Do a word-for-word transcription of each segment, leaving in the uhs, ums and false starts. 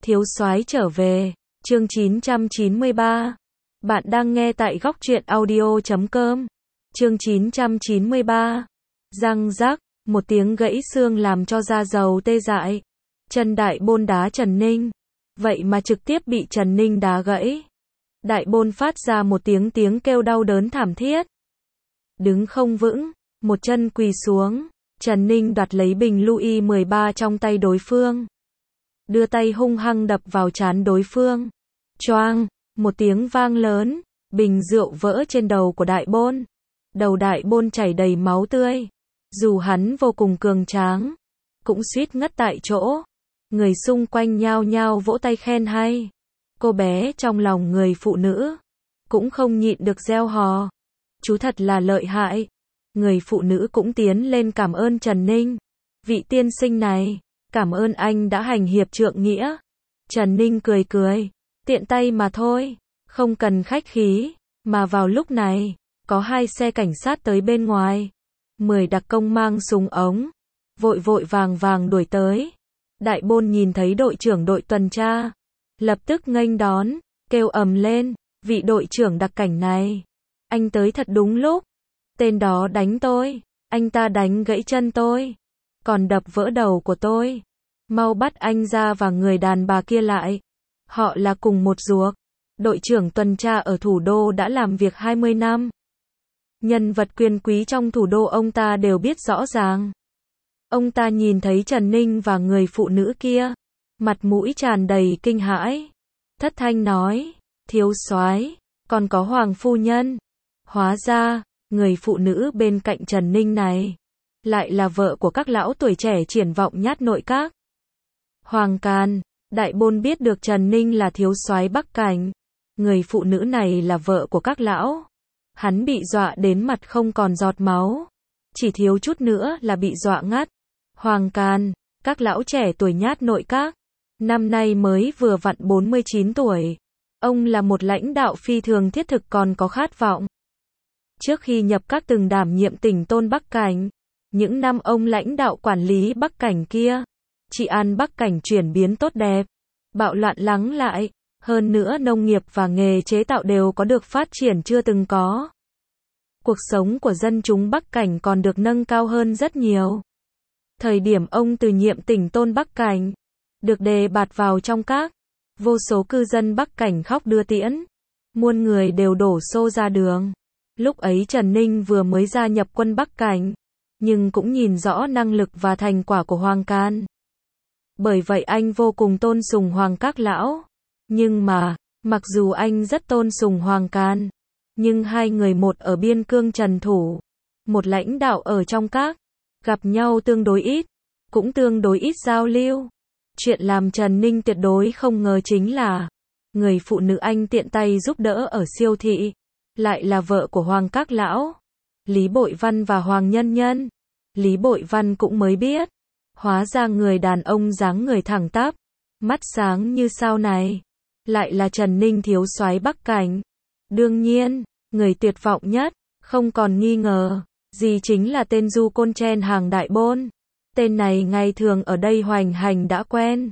Thiếu soái trở về, chương chín trăm chín mươi ba. Bạn đang nghe tại góc truyện audio chấm com. Chương chín trăm chín mươi ba. Răng rắc, một tiếng gãy xương làm cho da dầu tê dại. Chân Đại Bôn đá Trần Ninh. Vậy mà trực tiếp bị Trần Ninh đá gãy. Đại Bôn phát ra một tiếng tiếng kêu đau đớn thảm thiết. Đứng không vững, một chân quỳ xuống. Trần Ninh đoạt lấy bình Louis mười ba trong tay đối phương. Đưa tay hung hăng đập vào trán đối phương. Choang, một tiếng vang lớn, bình rượu vỡ trên đầu của Đại Bôn. Đầu Đại Bôn chảy đầy máu tươi. Dù hắn vô cùng cường tráng, cũng suýt ngất tại chỗ. Người xung quanh nhao nhao vỗ tay khen hay. Cô bé trong lòng người phụ nữ cũng không nhịn được reo hò. Chú thật là lợi hại. Người phụ nữ cũng tiến lên cảm ơn Trần Ninh. Vị tiên sinh này, cảm ơn anh đã hành hiệp trượng nghĩa. Trần Ninh cười cười, tiện tay mà thôi, không cần khách khí. Mà vào lúc này, có hai xe cảnh sát tới bên ngoài. Mười đặc công mang súng ống, vội vội vàng vàng đuổi tới. Đại Bôn nhìn thấy đội trưởng đội tuần tra, lập tức nghênh đón, kêu ầm lên, vị đội trưởng đặc cảnh này, anh tới thật đúng lúc. Tên đó đánh tôi, anh ta đánh gãy chân tôi, còn đập vỡ đầu của tôi. Mau bắt anh ra và người đàn bà kia lại. Họ là cùng một ruột. Đội trưởng tuần tra ở thủ đô đã làm việc hai mươi năm. Nhân vật quyền quý trong thủ đô ông ta đều biết rõ ràng. Ông ta nhìn thấy Trần Ninh và người phụ nữ kia, mặt mũi tràn đầy kinh hãi. Thất thanh nói, thiếu soái, còn có Hoàng phu nhân. Hóa ra, người phụ nữ bên cạnh Trần Ninh này lại là vợ của các lão tuổi trẻ triển vọng nhát nội các. Hoàng Can. Đại Bôn biết được Trần Ninh là thiếu soái Bắc Cảnh. Người phụ nữ này là vợ của các lão. Hắn bị dọa đến mặt không còn giọt máu. Chỉ thiếu chút nữa là bị dọa ngất. Hoàng Can. Các lão trẻ tuổi nhát nội các. Năm nay mới vừa vặn bốn mươi chín tuổi. Ông là một lãnh đạo phi thường thiết thực còn có khát vọng. Trước khi nhập các từng đảm nhiệm tỉnh Tôn Bắc Cảnh. Những năm ông lãnh đạo quản lý Bắc Cảnh kia, trị an Bắc Cảnh chuyển biến tốt đẹp, bạo loạn lắng lại, hơn nữa nông nghiệp và nghề chế tạo đều có được phát triển chưa từng có. Cuộc sống của dân chúng Bắc Cảnh còn được nâng cao hơn rất nhiều. Thời điểm ông từ nhiệm tỉnh Tôn Bắc Cảnh, được đề bạt vào trong các, vô số cư dân Bắc Cảnh khóc đưa tiễn, muôn người đều đổ xô ra đường. Lúc ấy Trần Ninh vừa mới gia nhập quân Bắc Cảnh, nhưng cũng nhìn rõ năng lực và thành quả của Hoàng Can. Bởi vậy anh vô cùng tôn sùng Hoàng các lão. Nhưng mà, mặc dù anh rất tôn sùng Hoàng Can, nhưng hai người một ở biên cương trần thủ, một lãnh đạo ở trong các, gặp nhau tương đối ít, cũng tương đối ít giao lưu. Chuyện làm Trần Ninh tuyệt đối không ngờ chính là, người phụ nữ anh tiện tay giúp đỡ ở siêu thị, lại là vợ của Hoàng các lão, Lý Bội Văn và Hoàng Nhân Nhân. Lý Bội Văn cũng mới biết, hóa ra người đàn ông dáng người thẳng tắp, mắt sáng như sao này, lại là Trần Ninh thiếu soái Bắc Cảnh. Đương nhiên, người tuyệt vọng nhất, không còn nghi ngờ gì chính là tên du côn chen hàng Đại Bôn. Tên này ngày thường ở đây hoành hành đã quen.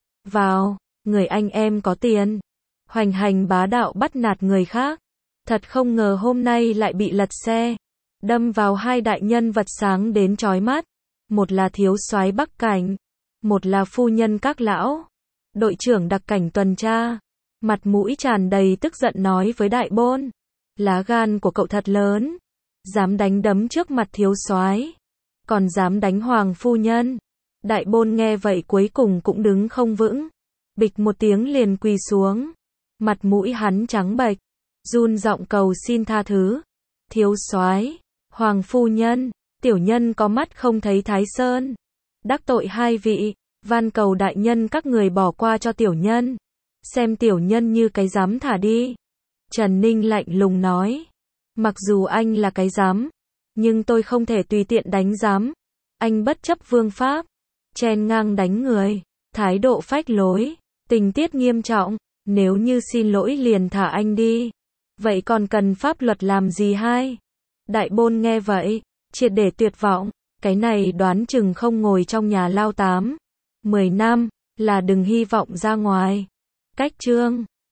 Vào, người anh em có tiền, hoành hành bá đạo bắt nạt người khác. Thật không ngờ hôm nay lại bị lật xe, đâm vào hai đại nhân vật sáng đến chói mắt. Một là thiếu soái Bắc Cảnh, một là phu nhân các lão. Đội trưởng đặc cảnh tuần tra, mặt mũi tràn đầy tức giận nói với Đại Bôn, lá gan của cậu thật lớn, dám đánh đấm trước mặt thiếu soái, còn dám đánh Hoàng phu nhân. Đại Bôn nghe vậy cuối cùng cũng đứng không vững, bịch một tiếng liền quỳ xuống, mặt mũi hắn trắng bệch, run giọng cầu xin tha thứ. Thiếu soái, Hoàng phu nhân, tiểu nhân có mắt không thấy Thái Sơn, đắc tội hai vị, van cầu đại nhân các người bỏ qua cho tiểu nhân, xem tiểu nhân như cái giám thả đi. Trần Ninh lạnh lùng nói, mặc dù anh là cái giám, nhưng tôi không thể tùy tiện đánh giám. Anh bất chấp vương pháp, chen ngang đánh người, thái độ phách lối, tình tiết nghiêm trọng. Nếu như xin lỗi liền thả anh đi, vậy còn cần pháp luật làm gì hay? Đại Bôn nghe vậy, triệt để tuyệt vọng, cái này đoán chừng không ngồi trong nhà lao tám, mười năm, là đừng hy vọng ra ngoài. Cách chương